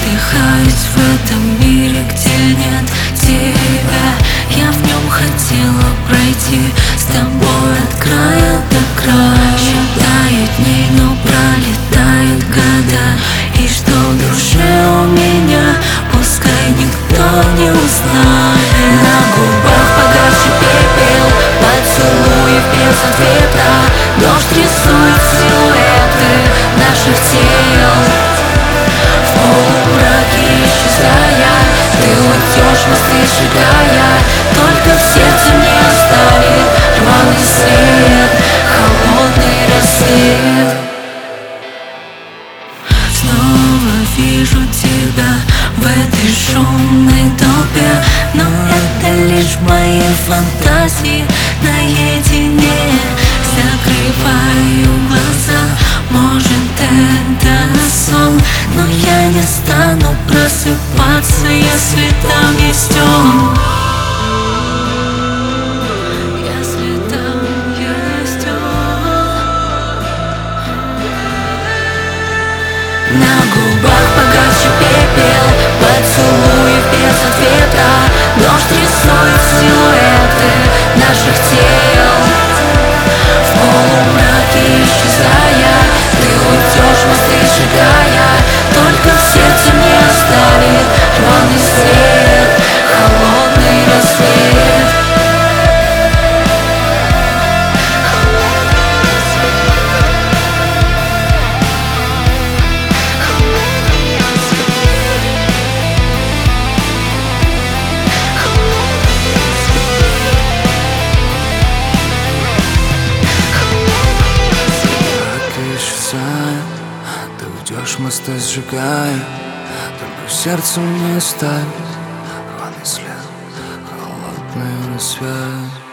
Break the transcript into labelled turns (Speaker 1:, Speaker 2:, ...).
Speaker 1: задыхаюсь в этом мире, где нет тебя. Я в нем хотела пройти с тобой от края до края. Считаю дни, но пролетают года, и что в душе у меня, пускай никто не узнает. На губах погасший пепел, поцелуев без ответа. Дождь рисует силуэты наших тел. В полумраке исчезая, ты уйдешь, мосты сжигая. Только в сердце не оставит рваный след, холодный рассвет. Снова вижу тебя в этой шумной толпе, но это лишь мои фантазии наедине. Закрываю глаза, может это сон, но я не стану просыпаться, если там есть он. Если там есть он. На губах погасший пепел, поцелуев без ответа. Дождь рисует силуэты наших тел. В полумраке исчезая, ты уйдешь, мосты сжигая. Только в сердце не оставит рваный след, холодный рассвет.
Speaker 2: Ты уйдешь, мосты сжигая. Только в сердце не оставит рваный след, холодный рассвет.